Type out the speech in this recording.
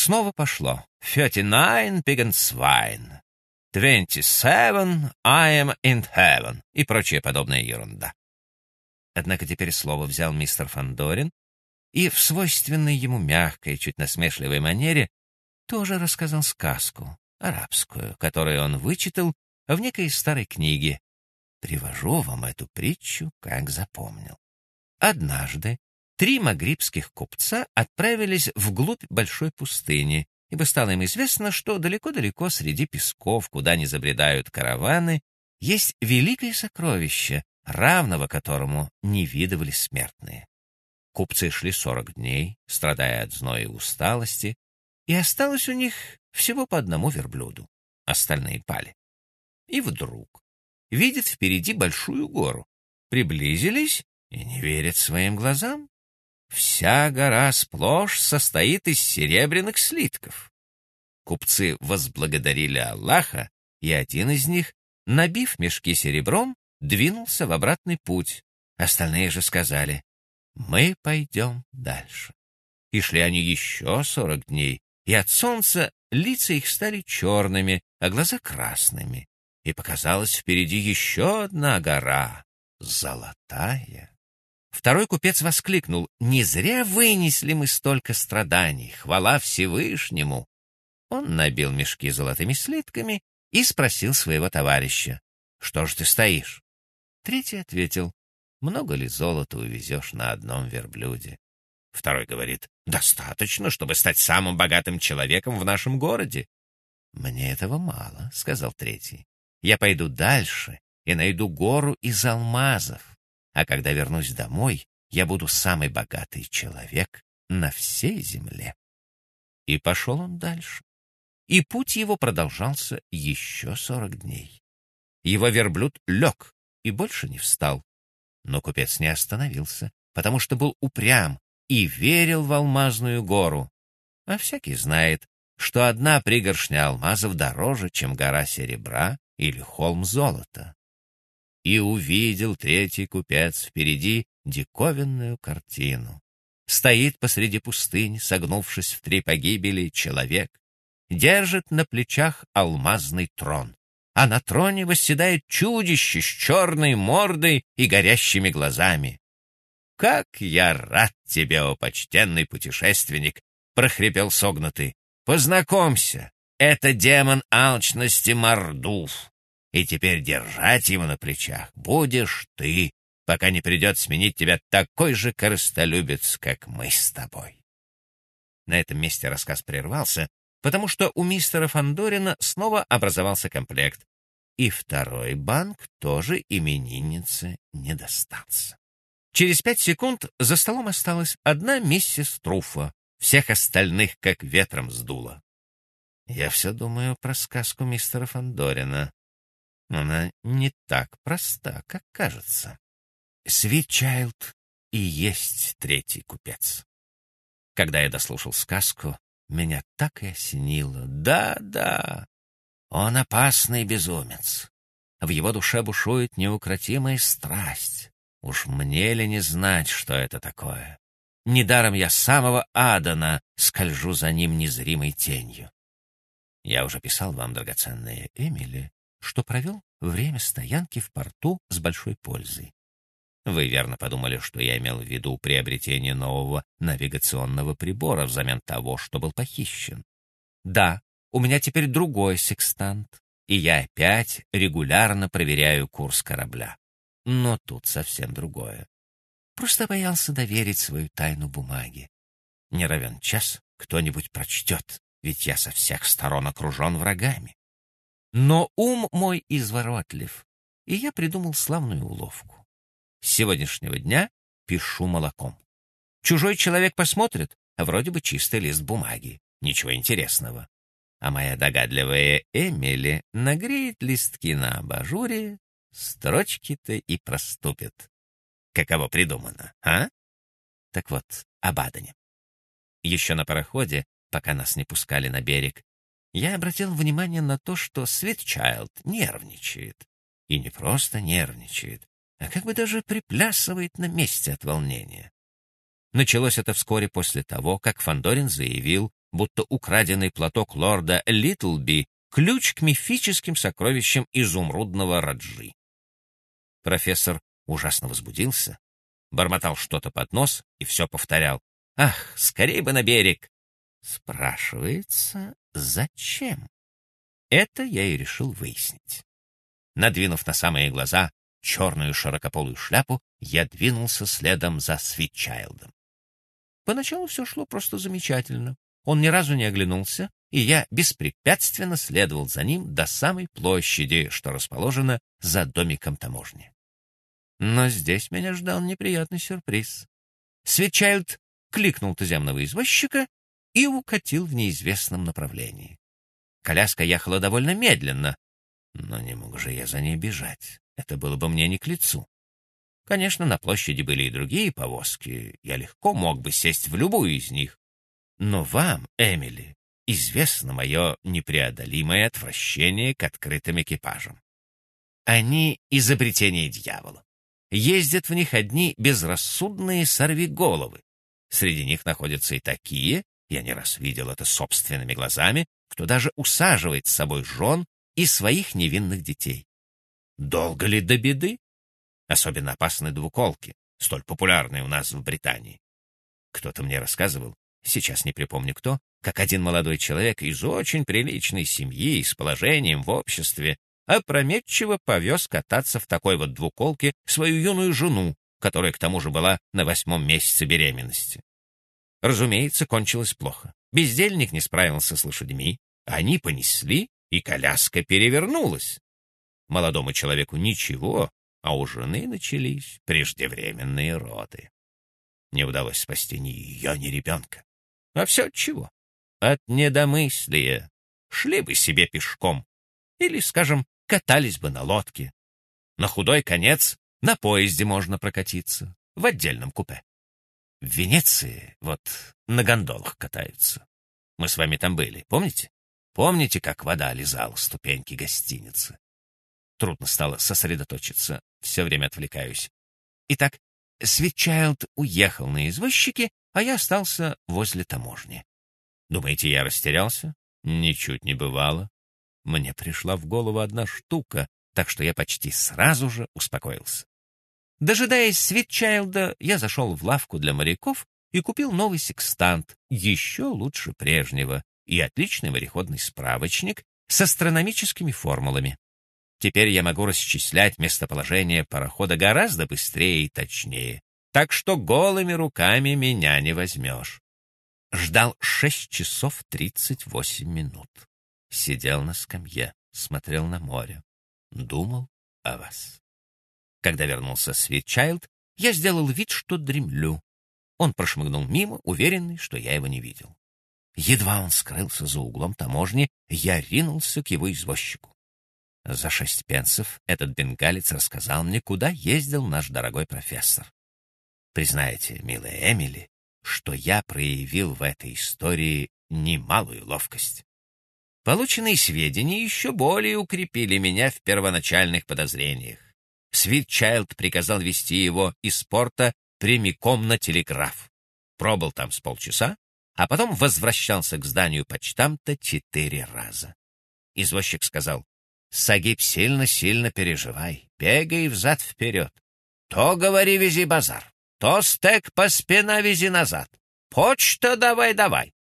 снова пошло. 39 pig and swine, 27 I am in heaven и прочая подобная ерунда. Однако теперь слово взял мистер Фандорин и в свойственной ему мягкой, чуть насмешливой манере тоже рассказал сказку, арабскую, которую он вычитал в некой старой книге. Привожу вам эту притчу, как запомнил. Однажды 3 магрибских купца отправились вглубь большой пустыни, ибо стало им известно, что далеко-далеко среди песков, куда не забредают караваны, есть великое сокровище, равного которому не видывали смертные. Купцы шли 40 дней, страдая от зноя и усталости, и осталось у них всего по одному верблюду. Остальные пали. И вдруг видят впереди большую гору. Приблизились и не верят своим глазам. Вся гора сплошь состоит из серебряных слитков. Купцы возблагодарили Аллаха, и один из них, набив мешки серебром, двинулся в обратный путь. Остальные же сказали: «Мы пойдем дальше». И шли они еще 40 дней, и от солнца лица их стали черными, а глаза красными. И показалась впереди еще одна гора, золотая. Второй купец воскликнул: «Не зря вынесли мы столько страданий, хвала Всевышнему!» Он набил мешки золотыми слитками и спросил своего товарища: «Что ж ты стоишь?» Третий ответил: «Много ли золота увезешь на одном верблюде?» Второй говорит: «Достаточно, чтобы стать самым богатым человеком в нашем городе». «Мне этого мало», — сказал третий. «Я пойду дальше и найду гору из алмазов, а когда вернусь домой, я буду самый богатый человек на всей земле». И пошел он дальше. И путь его продолжался еще 40 дней. Его верблюд лег и больше не встал. Но купец не остановился, потому что был упрям и верил в алмазную гору. А всякий знает, что одна пригоршня алмазов дороже, чем гора серебра или холм золота. И увидел третий купец впереди диковинную картину. Стоит посреди пустыни, согнувшись в 3 погибели, человек, держит на плечах алмазный трон, а на троне восседает чудище с черной мордой и горящими глазами. «Как я рад тебе, о почтенный путешественник!» — прохрипел согнутый. «Познакомься, это демон алчности Мардуф, и теперь держать его на плечах будешь ты, пока не придет сменить тебя такой же корыстолюбец, как мы с тобой». На этом месте рассказ прервался, потому что у мистера Фандорина снова образовался комплект, и второй банк тоже имениннице не достался. Через 5 секунд за столом осталась одна миссис Труффо, всех остальных как ветром сдуло. Я все думаю про сказку мистера Фандорина. Она не так проста, как кажется. Свитчайлд и есть третий купец. Когда я дослушал сказку, меня так и осенило. Да, он опасный безумец. В его душе бушует неукротимая страсть. Уж мне ли не знать, что это такое? Недаром я с самого Адана скольжу за ним незримой тенью. Я уже писал вам, драгоценная Эмили, что провел время стоянки в порту с большой пользой. Вы верно подумали, что я имел в виду приобретение нового навигационного прибора взамен того, что был похищен. Да, у меня теперь другой секстант, и я опять регулярно проверяю курс корабля. Но тут совсем другое. Просто боялся доверить свою тайну бумаге. Не равен час кто-нибудь прочтет, ведь я со всех сторон окружен врагами. Но ум мой изворотлив, и я придумал славную уловку. С сегодняшнего дня пишу молоком. Чужой человек посмотрит, а вроде бы чистый лист бумаги, ничего интересного. А моя догадливая Эмили нагреет листки на абажуре, строчки-то и проступят. Каково придумано, а? Так вот, об Адане. Еще на пароходе, пока нас не пускали на берег, я обратил внимание на то, что Свитчайлд нервничает. И не просто нервничает, а как бы даже приплясывает на месте от волнения. Началось это вскоре после того, как Фандорин заявил, будто украденный платок лорда Литлби, ключ к мифическим сокровищам изумрудного Раджи. Профессор ужасно возбудился, бормотал что-то под нос и все повторял. «Ах, скорее бы на берег!» Спрашивается, зачем? Это я и решил выяснить. Надвинув на самые глаза черную широкополую шляпу, я двинулся следом за Свитчайлдом. Поначалу все шло просто замечательно. Он ни разу не оглянулся, и я беспрепятственно следовал за ним до самой площади, что расположена за домиком таможни. Но здесь меня ждал неприятный сюрприз. Свитчайлд кликнул туземного извозчика и укатил в неизвестном направлении. Коляска ехала довольно медленно, но не мог же я за ней бежать. Это было бы мне не к лицу. Конечно, на площади были и другие повозки, я легко мог бы сесть в любую из них. Но вам, Эмили, известно мое непреодолимое отвращение к открытым экипажам. Они — изобретение дьявола. Ездят в них одни безрассудные сорвиголовы. Среди них находятся и такие, я не раз видел это собственными глазами, кто даже усаживает с собой жен и своих невинных детей. Долго ли до беды? Особенно опасны двуколки, столь популярные у нас в Британии. Кто-то мне рассказывал, сейчас не припомню кто, как один молодой человек из очень приличной семьи, с положением в обществе, опрометчиво повез кататься в такой вот двуколке свою юную жену, которая к тому же была на 8-м месяце беременности. Разумеется, кончилось плохо. Бездельник не справился с лошадьми, они понесли, и коляска перевернулась. Молодому человеку ничего, а у жены начались преждевременные роды. Не удалось спасти ни ее, ни ребенка. А все от чего? От недомыслия. Шли бы себе пешком. Или, скажем, катались бы на лодке. На худой конец на поезде можно прокатиться, в отдельном купе. В Венеции вот на гондолах катаются. Мы с вами там были, помните? Помните, как вода лизала ступеньки гостиницы? Трудно стало сосредоточиться, все время отвлекаюсь. Итак, Свитчайлд уехал на извозчике, а я остался возле таможни. Думаете, я растерялся? Ничуть не бывало. Мне пришла в голову одна штука, так что я почти сразу же успокоился. Дожидаясь Свитчайлда, я зашел в лавку для моряков и купил новый секстант, еще лучше прежнего, и отличный мореходный справочник с астрономическими формулами. Теперь я могу расчислять местоположение парохода гораздо быстрее и точнее, так что голыми руками меня не возьмешь. Ждал 6 часов 38 минут. Сидел на скамье, смотрел на море, думал о вас. Когда вернулся Свитчайлд, я сделал вид, что дремлю. Он прошмыгнул мимо, уверенный, что я его не видел. Едва он скрылся за углом таможни, я ринулся к его извозчику. За 6 пенсов этот бенгалец рассказал мне, куда ездил наш дорогой профессор. Признаете, милая Эмили, что я проявил в этой истории немалую ловкость. Полученные сведения еще более укрепили меня в первоначальных подозрениях. Свитчайлд приказал везти его из порта прямиком на телеграф. Пробыл там с полчаса, а потом возвращался к зданию почтамта 4 раза. Извозчик сказал: «Сагиб, сильно переживай, бегай взад-вперед. То говори, вези базар, то стек по спина вези назад. Почта давай.